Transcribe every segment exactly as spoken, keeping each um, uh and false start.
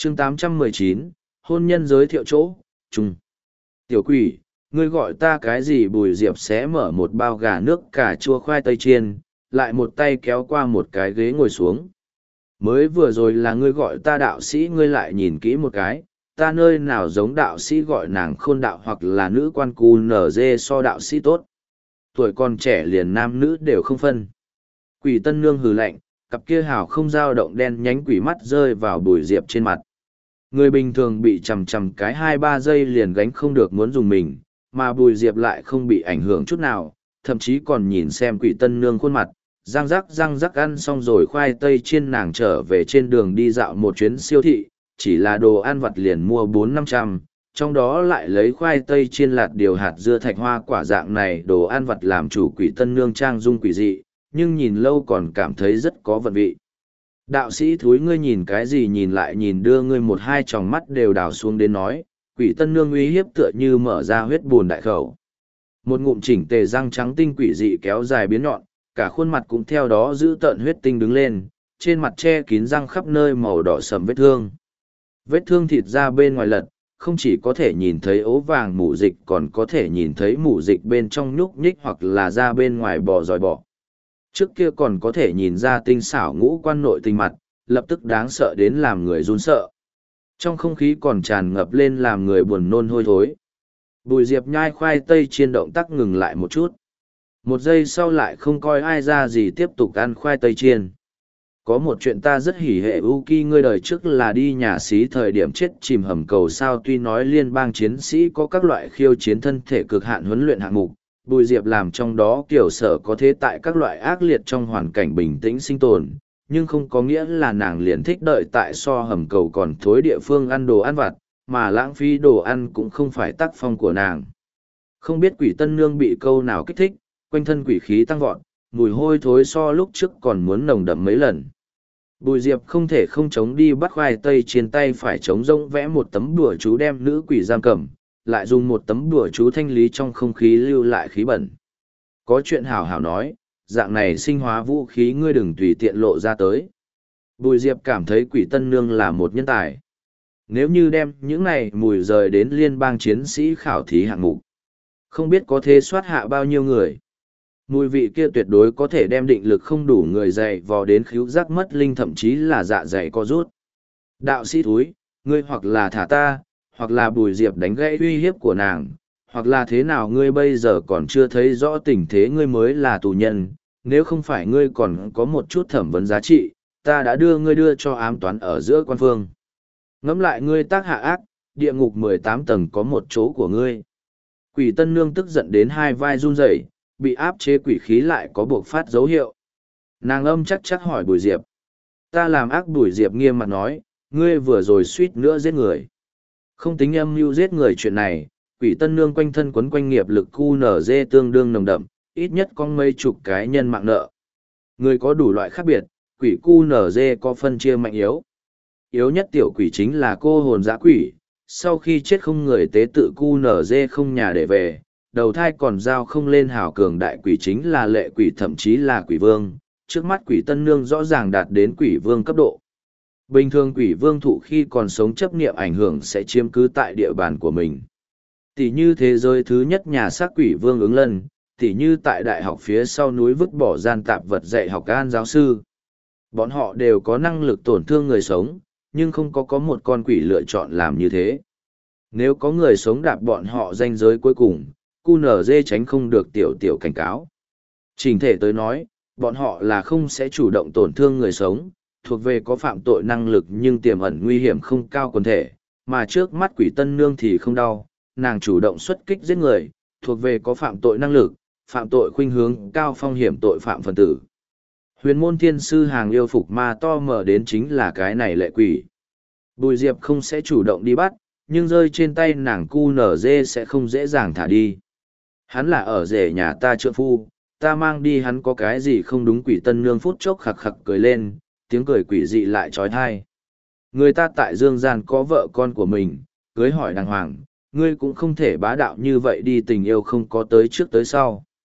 chương tám trăm mười chín, hôn nhân giới thiệu chỗ, chung. Tiểu quỷ, ngươi gọi ta cái gì? Bùi Diệp xé mở một bao gà nước cà chua khoai tây chiên, lại một tay kéo qua một cái ghế ngồi xuống. Mới vừa rồi là ngươi gọi ta đạo sĩ, ngươi lại nhìn kỹ một cái, ta nơi nào giống đạo sĩ gọi nàng khôn đạo hoặc là nữ quan cù nở dê so đạo sĩ tốt. Tuổi còn trẻ liền nam nữ đều không phân. Quỷ Tân Nương hừ lạnh, cặp kia hào không dao động đen nhánh quỷ mắt rơi vào Bùi Diệp trên mặt. Người bình thường bị chầm chầm cái hai ba giây liền gánh không được muốn dùng mình, mà Bùi Diệp lại không bị ảnh hưởng chút nào, thậm chí còn nhìn xem Quỷ Tân Nương khuôn mặt, răng rắc răng rắc ăn xong rồi khoai tây chiên nàng trở về trên đường đi dạo một chuyến siêu thị, chỉ là đồ ăn vặt liền mua bốn năm trăm, trong đó lại lấy khoai tây chiên lạt điều hạt dưa thạch hoa quả dạng này đồ ăn vặt làm chủ. Quỷ Tân Nương trang dung quỷ dị, nhưng nhìn lâu còn cảm thấy rất có vận vị. Đạo sĩ thúi, ngươi nhìn cái gì? Nhìn lại nhìn đưa ngươi một hai tròng mắt đều đào xuống đến nói. Quỷ Tân Nương uy hiếp tựa như mở ra huyết bùn đại khẩu. Một ngụm chỉnh tề răng trắng tinh quỷ dị kéo dài biến nhọn, cả khuôn mặt cũng theo đó giữ tợn huyết tinh đứng lên, trên mặt che kín răng khắp nơi màu đỏ sầm vết thương. Vết thương thịt ra bên ngoài lật, không chỉ có thể nhìn thấy ố vàng mủ dịch, còn có thể nhìn thấy mủ dịch bên trong nhúc nhích hoặc là ra bên ngoài bò dòi bò. Trước kia còn có thể nhìn ra tinh xảo ngũ quan nội tình mặt, lập tức đáng sợ đến làm người run sợ. Trong không khí còn tràn ngập lên làm người buồn nôn hôi thối. Bùi Diệp nhai khoai tây chiên động tác ngừng lại một chút. Một giây sau lại không coi ai ra gì tiếp tục ăn khoai tây chiên. Có một chuyện ta rất hỉ hệ u ki, ngươi đời trước là đi nhà xí thời điểm chết chìm hầm cầu sao? Tuy nói liên bang chiến sĩ có các loại khiêu chiến thân thể cực hạn huấn luyện hạng mục, Bùi Diệp làm trong đó kiểu sở có thế tại các loại ác liệt trong hoàn cảnh bình tĩnh sinh tồn, nhưng không có nghĩa là nàng liền thích đợi tại so hầm cầu còn thối địa phương ăn đồ ăn vặt, mà lãng phí đồ ăn cũng không phải tác phong của nàng. Không biết Quỷ Tân Nương bị câu nào kích thích, quanh thân quỷ khí tăng vọt, mùi hôi thối so lúc trước còn muốn nồng đậm mấy lần. Bùi Diệp không thể không chống đi bắt khoai tây trên tay phải chống rông vẽ một tấm đùa chú đem nữ quỷ giam cầm, lại dùng một tấm đùa chú thanh lý trong không khí lưu lại khí bẩn. Có chuyện hảo hảo nói, dạng này sinh hóa vũ khí ngươi đừng tùy tiện lộ ra tới. Bùi Diệp cảm thấy Quỷ Tân Nương là một nhân tài. Nếu như đem những này mùi rời đến liên bang chiến sĩ khảo thí hạng mục, không biết có thể soát hạ bao nhiêu người. Mùi vị kia tuyệt đối có thể đem định lực không đủ người dày vò đến khíu giác mất linh, thậm chí là dạ dày co rút. Đạo sĩ thúi, ngươi hoặc là thả ta, hoặc là Bùi Diệp đánh gãy uy hiếp của nàng, hoặc là thế nào? Ngươi bây giờ còn chưa thấy rõ tình thế, ngươi mới là tù nhân, nếu không phải ngươi còn có một chút thẩm vấn giá trị, ta đã đưa ngươi đưa cho ám toán ở giữa quan phương. Ngẫm lại ngươi tác hạ ác, địa ngục mười tám tầng có một chỗ của ngươi. Quỷ Tân Nương tức giận đến hai vai run rẩy, bị áp chế quỷ khí lại có buộc phát dấu hiệu. Nàng âm chắc chắc hỏi Bùi Diệp. Ta làm ác? Bùi Diệp nghiêm mặt nói, ngươi vừa rồi suýt nữa giết người. Không tính âm mưu giết người chuyện này, Quỷ Tân Nương quanh thân quấn quanh nghiệp lực cu nở dê tương đương nồng đậm, ít nhất có mấy chục cái nhân mạng nợ. Người có đủ loại khác biệt, quỷ cu nở dê có phân chia mạnh yếu. Yếu nhất tiểu quỷ chính là cô hồn dã quỷ, sau khi chết không người tế tự cu nở dê không nhà để về, đầu thai còn giao không lên hào cường đại quỷ chính là lệ quỷ, thậm chí là quỷ vương. Trước mắt Quỷ Tân Nương rõ ràng đạt đến quỷ vương cấp độ. Bình thường quỷ vương thụ khi còn sống chấp niệm ảnh hưởng sẽ chiếm cứ tại địa bàn của mình. Tỷ như thế giới thứ nhất nhà xác quỷ vương ứng lân, tỷ như tại đại học phía sau núi vứt bỏ gian tạp vật dạy học an giáo sư. Bọn họ đều có năng lực tổn thương người sống, nhưng không có có một con quỷ lựa chọn làm như thế. Nếu có người sống đạp bọn họ ranh giới cuối cùng, cu nở dê tránh không được tiểu tiểu cảnh cáo. Trình thể tới nói, bọn họ là không sẽ chủ động tổn thương người sống, thuộc về có phạm tội năng lực nhưng tiềm ẩn nguy hiểm không cao quần thể, mà trước mắt Quỷ Tân Nương thì không đau, nàng chủ động xuất kích giết người, thuộc về có phạm tội năng lực, phạm tội khuynh hướng cao phong hiểm tội phạm phần tử. Huyền môn thiên sư hàng yêu phục ma to mở đến chính là cái này lệ quỷ. Bùi Diệp không sẽ chủ động đi bắt, nhưng rơi trên tay nàng cu nở dê sẽ không dễ dàng thả đi. Hắn là ở rể nhà ta trượng phu, ta mang đi hắn có cái gì không đúng? Quỷ Tân Nương phút chốc khặc khặc cười lên, tiếng cười quỷ dị lại trói thai. Người ta tại dương gian có vợ con của mình, cưới hỏi đàng hoàng, ngươi cũng không thể bá đạo như vậy đi, tình yêu không có tới trước tới sau.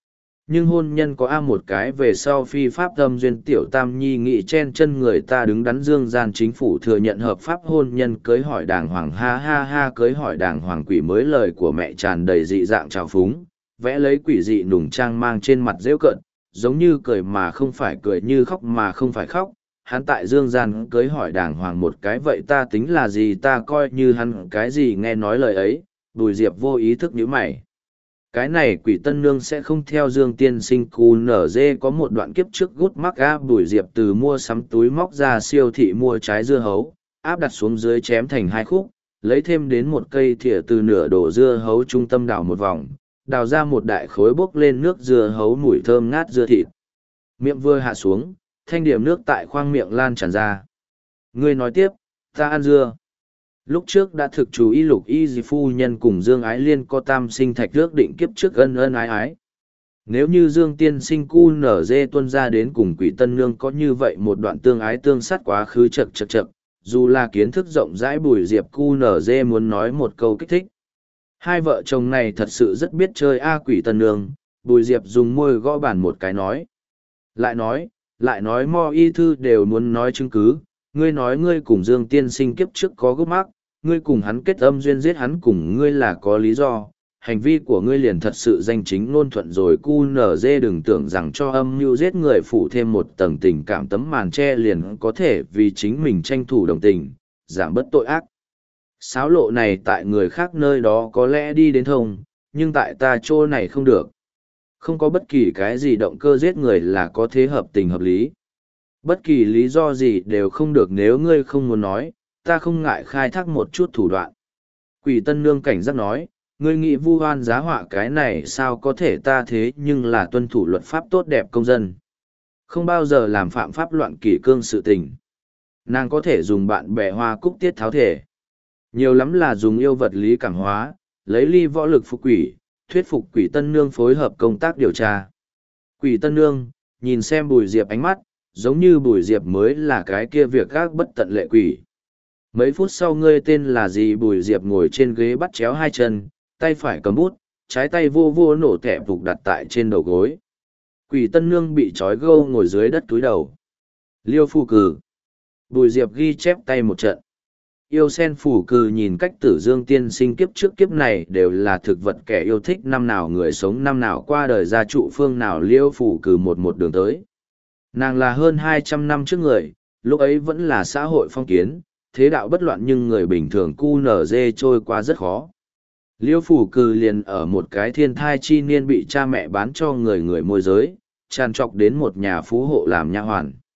Nhưng hôn nhân có a một cái về sau phi pháp tâm duyên tiểu tam nhi nghị chen chân người ta đứng đắn dương gian chính phủ thừa nhận hợp pháp hôn nhân cưới hỏi đàng hoàng ha ha ha cưới hỏi đàng hoàng quỷ mới lời của mẹ tràn đầy dị dạng trào phúng, vẽ lấy quỷ dị nùng trang mang trên mặt rêu cợt, giống như cười mà không phải cười như khóc mà không phải khóc. Hắn tại dương gian cưới hỏi đàng hoàng một cái vậy ta tính là gì ta coi như hắn cái gì nghe nói lời ấy, Bùi Diệp vô ý thức nhíu mày. Cái này quỷ tân nương sẽ không theo dương tiên sinh cù nở dê có một đoạn kiếp trước gút mắc ga Bùi Diệp từ mua sắm túi móc ra siêu thị mua trái dưa hấu, áp đặt xuống dưới chém thành hai khúc, lấy thêm đến một cây thìa từ nửa đổ dưa hấu trung tâm đào một vòng, đào ra một đại khối bốc lên nước dưa hấu mùi thơm ngát dưa thịt. Miệng vừa hạ xuống, thanh điểm nước tại khoang miệng lan tràn ra. Ngươi nói tiếp, ta ăn dưa. Lúc trước đã thực chú ý lục y dì phu nhân cùng Dương Ái Liên có tam sinh thạch ước định kiếp trước ân ân ái ái. Nếu như Dương tiên sinh cu nở dê tuân ra đến cùng quỷ tân nương có như vậy một đoạn tương ái tương sát quá khứ chật chật chật, dù là kiến thức rộng rãi Bùi Diệp cu nở dê muốn nói một câu kích thích. Hai vợ chồng này thật sự rất biết chơi a quỷ tân nương, Bùi Diệp dùng môi gõ bàn một cái nói. Lại nói, lại nói mo y thư đều muốn nói chứng cứ, ngươi nói ngươi cùng Dương tiên sinh kiếp trước có gốc mắc, ngươi cùng hắn kết âm duyên giết hắn cùng ngươi là có lý do, hành vi của ngươi liền thật sự danh chính ngôn thuận rồi cu nở dê đừng tưởng rằng cho âm mưu giết người phủ thêm một tầng tình cảm tấm màn che liền có thể vì chính mình tranh thủ đồng tình, giảm bớt tội ác. Sáo lộ này tại người khác nơi đó có lẽ đi đến thông, nhưng tại ta chỗ này không được. Không có bất kỳ cái gì động cơ giết người là có thế hợp tình hợp lý. Bất kỳ lý do gì đều không được nếu ngươi không muốn nói, ta không ngại khai thác một chút thủ đoạn. Quỷ tân nương cảnh giác nói, ngươi nghĩ vu oan giá họa cái này sao có thể ta thế nhưng là tuân thủ luật pháp tốt đẹp công dân. Không bao giờ làm phạm pháp loạn kỷ cương sự tình. Nàng có thể dùng bạn bè hoa cúc tiết tháo thể. Nhiều lắm là dùng yêu vật lý cảm hóa, lấy ly võ lực phục quỷ, thuyết phục quỷ tân nương phối hợp công tác điều tra. Quỷ tân nương, nhìn xem Bùi Diệp ánh mắt, giống như Bùi Diệp mới là cái kia việc gác bất tận lệ quỷ. Mấy phút sau ngươi tên là gì Bùi Diệp ngồi trên ghế bắt chéo hai chân, tay phải cầm bút, trái tay vô vô nổ thẻ phục đặt tại trên đầu gối. Quỷ tân nương bị trói gâu ngồi dưới đất túi đầu. Liêu phù cử. Bùi Diệp ghi chép tay một trận. Yêu sen phủ cừ nhìn cách tử dương tiên sinh kiếp trước kiếp này đều là thực vật kẻ yêu thích năm nào người sống năm nào qua đời gia trụ phương nào liêu phủ cừ một một đường tới. Nàng là hơn hai trăm năm trước người, lúc ấy vẫn là xã hội phong kiến, thế đạo bất loạn nhưng người bình thường cu nở dê trôi qua rất khó. Liêu phủ cừ liền ở một cái thiên thai chi niên bị cha mẹ bán cho người người môi giới, tràn trọc đến một nhà phú hộ làm nha hoàn.